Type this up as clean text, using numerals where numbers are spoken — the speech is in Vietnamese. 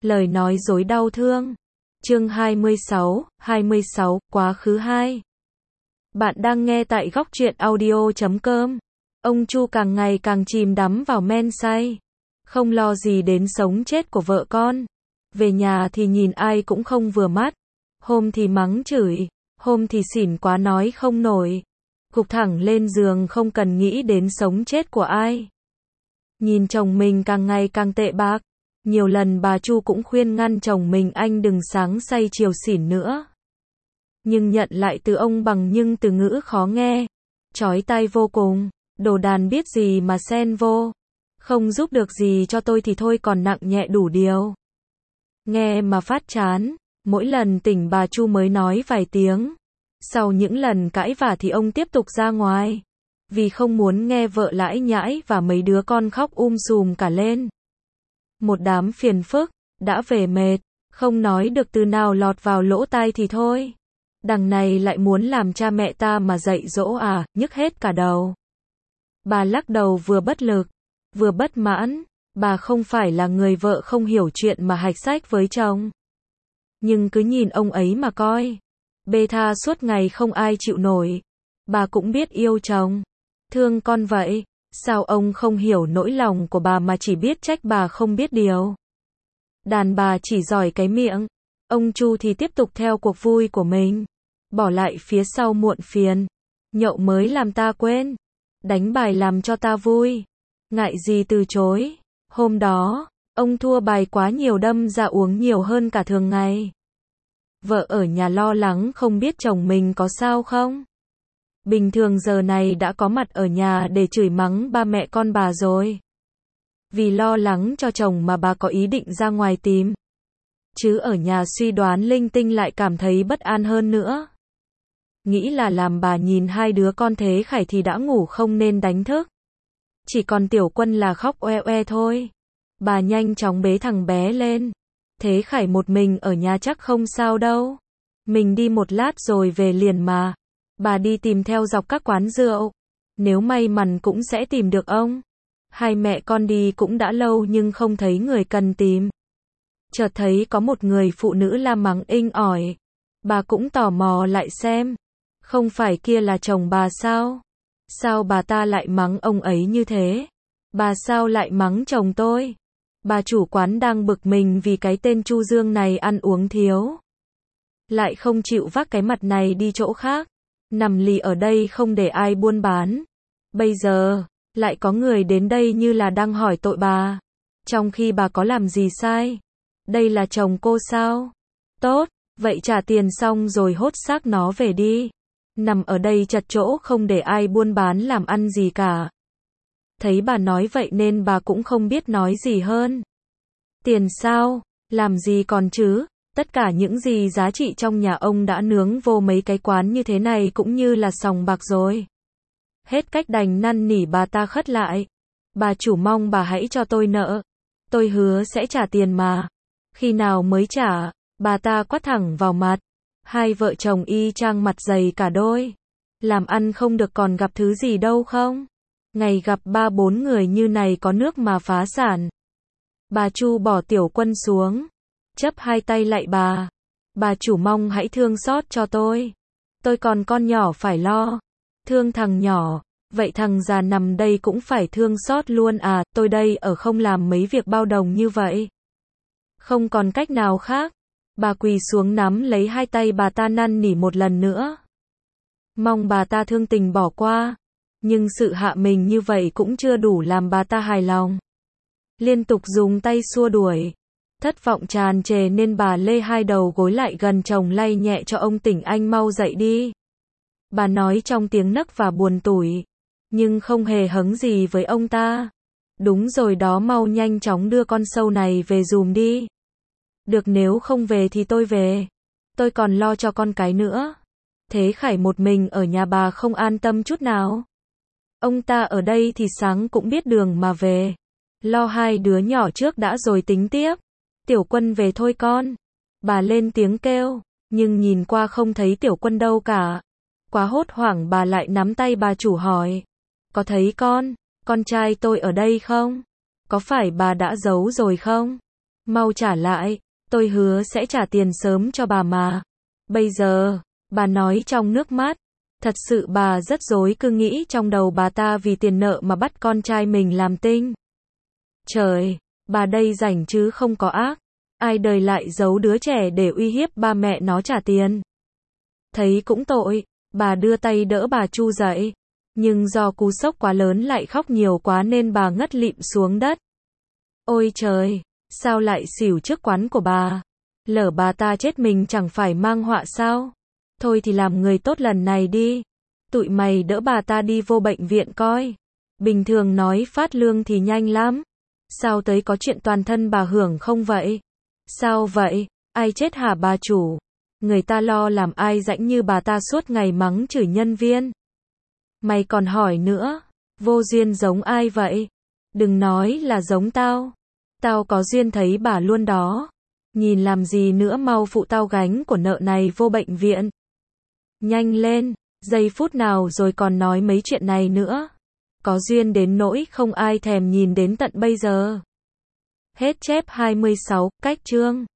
Lời nói dối đau thương. Chương 26, quá khứ 2. Bạn đang nghe tại góc truyện audio.com. Ông Chu càng ngày càng chìm đắm vào men say, không lo gì đến sống chết của vợ con. Về nhà thì nhìn ai cũng không vừa mắt. Hôm thì mắng chửi, hôm thì xỉn quá nói không nổi. Gục thẳng lên giường không cần nghĩ đến sống chết của ai. Nhìn chồng mình càng ngày càng tệ bạc. Nhiều lần bà Chu cũng khuyên ngăn chồng mình anh đừng sáng say chiều xỉn nữa. Nhưng nhận lại từ ông bằng những từ ngữ khó nghe, chói tai vô cùng. Đồ đàn biết gì mà xen vô. Không giúp được gì cho tôi thì thôi còn nặng nhẹ đủ điều. Nghe mà phát chán. Mỗi lần tỉnh bà Chu mới nói vài tiếng. Sau những lần cãi vả thì ông tiếp tục ra ngoài. Vì không muốn nghe vợ lãi nhãi và mấy đứa con khóc sùm cả lên. Một đám phiền phức, đã về mệt, không nói được từ nào lọt vào lỗ tai thì thôi. Đằng này lại muốn làm cha mẹ ta mà dạy dỗ à, nhức hết cả đầu. Bà lắc đầu vừa bất lực, vừa bất mãn. Bà không phải là người vợ không hiểu chuyện mà hạch sách với chồng. Nhưng cứ nhìn ông ấy mà coi. Bê tha suốt ngày không ai chịu nổi. Bà cũng biết yêu chồng, thương con vậy. Sao ông không hiểu nỗi lòng của bà mà chỉ biết trách bà không biết điều. Đàn bà chỉ giỏi cái miệng. Ông Chu thì tiếp tục theo cuộc vui của mình. Bỏ lại phía sau muộn phiền. Nhậu mới làm ta quên. Đánh bài làm cho ta vui. Ngại gì từ chối. Hôm đó, ông thua bài quá nhiều đâm ra uống nhiều hơn cả thường ngày. Vợ ở nhà lo lắng không biết chồng mình có sao không. Bình thường giờ này đã có mặt ở nhà để chửi mắng ba mẹ con bà rồi. Vì lo lắng cho chồng mà bà có ý định ra ngoài tìm. Chứ ở nhà suy đoán linh tinh lại cảm thấy bất an hơn nữa. Nghĩ là làm bà nhìn hai đứa con Thế Khải thì đã ngủ không nên đánh thức. Chỉ còn Tiểu Quân là khóc oe oe thôi. Bà nhanh chóng bế thằng bé lên. Thế Khải một mình ở nhà chắc không sao đâu. Mình đi một lát rồi về liền mà. Bà đi tìm theo dọc các quán rượu. Nếu may mắn cũng sẽ tìm được ông. Hai mẹ con đi cũng đã lâu nhưng không thấy người cần tìm. Chợt thấy có một người phụ nữ la mắng inh ỏi. Bà cũng tò mò lại xem. Không phải kia là chồng bà sao? Sao bà ta lại mắng ông ấy như thế? Bà sao lại mắng chồng tôi? Bà chủ quán đang bực mình vì cái tên Chu Dương này ăn uống thiếu. Lại không chịu vác cái mặt này đi chỗ khác. Nằm lì ở đây không để ai buôn bán. Bây giờ, lại có người đến đây như là đang hỏi tội bà. Trong khi bà có làm gì sai? Đây là chồng cô sao? Tốt, vậy trả tiền xong rồi hốt xác nó về đi. Nằm ở đây chật chỗ không để ai buôn bán làm ăn gì cả. Thấy bà nói vậy nên bà cũng không biết nói gì hơn. Tiền sao? Làm gì còn chứ? Tất cả những gì giá trị trong nhà ông đã nướng vô mấy cái quán như thế này cũng như là sòng bạc rồi. Hết cách đành năn nỉ bà ta khất lại. Bà chủ mong bà hãy cho tôi nợ. Tôi hứa sẽ trả tiền mà. Khi nào mới trả? Bà ta quát thẳng vào mặt. Hai vợ chồng y chang mặt dày cả đôi. Làm ăn không được còn gặp thứ gì đâu không? Ngày gặp 3-4 người như này có nước mà phá sản. Bà Chu bỏ Tiểu Quân xuống. Chắp hai tay lạy bà. Bà chủ mong hãy thương xót cho tôi. Tôi còn con nhỏ phải lo. Thương thằng nhỏ. Vậy thằng già nằm đây cũng phải thương xót luôn à, tôi đây ở không làm mấy việc bao đồng như vậy. Không còn cách nào khác. Bà quỳ xuống nắm lấy hai tay bà ta năn nỉ một lần nữa. Mong bà ta thương tình bỏ qua. Nhưng sự hạ mình như vậy cũng chưa đủ làm bà ta hài lòng. Liên tục dùng tay xua đuổi. Thất vọng tràn trề nên bà lê hai đầu gối lại gần chồng lay nhẹ cho ông tỉnh anh mau dậy đi. Bà nói trong tiếng nấc và buồn tủi. Nhưng không hề hứng gì với ông ta. Đúng rồi đó, mau nhanh chóng đưa con sâu này về giùm đi. Được, nếu không về thì tôi về. Tôi còn lo cho con cái nữa. Thế Khải một mình ở nhà bà không an tâm chút nào. Ông ta ở đây thì sáng cũng biết đường mà về. Lo hai đứa nhỏ trước đã rồi tính tiếp. Tiểu Quân về thôi con. Bà lên tiếng kêu. Nhưng nhìn qua không thấy Tiểu Quân đâu cả. Quá hốt hoảng bà lại nắm tay bà chủ hỏi. Có thấy con trai tôi ở đây không? Có phải bà đã giấu rồi không? Mau trả lại, tôi hứa sẽ trả tiền sớm cho bà mà. Bây giờ, bà nói trong nước mắt. Thật sự bà rất rối, cứ nghĩ trong đầu bà ta vì tiền nợ mà bắt con trai mình làm tinh. Trời, bà đây rảnh chứ không có ác. Ai đời lại giấu đứa trẻ để uy hiếp ba mẹ nó trả tiền. Thấy cũng tội, bà đưa tay đỡ bà Chu dậy. Nhưng do cú sốc quá lớn lại khóc nhiều quá nên bà ngất lịm xuống đất. Ôi trời, sao lại xỉu trước quán của bà? Lỡ bà ta chết mình chẳng phải mang họa sao? Thôi thì làm người tốt lần này đi. Tụi mày đỡ bà ta đi vô bệnh viện coi. Bình thường nói phát lương thì nhanh lắm. Sao tới có chuyện toàn thân bà hưởng không vậy? Sao vậy? Ai chết hả bà chủ? Người ta lo làm ai rãnh như bà ta suốt ngày mắng chửi nhân viên. Mày còn hỏi nữa, vô duyên giống ai vậy? Đừng nói là giống tao. Tao có duyên thấy bà luôn đó. Nhìn làm gì nữa, mau phụ tao gánh của nợ này vô bệnh viện. Nhanh lên, giây phút nào rồi còn nói mấy chuyện này nữa. Có duyên đến nỗi không ai thèm nhìn đến tận bây giờ. Hết chép 26, cách chương.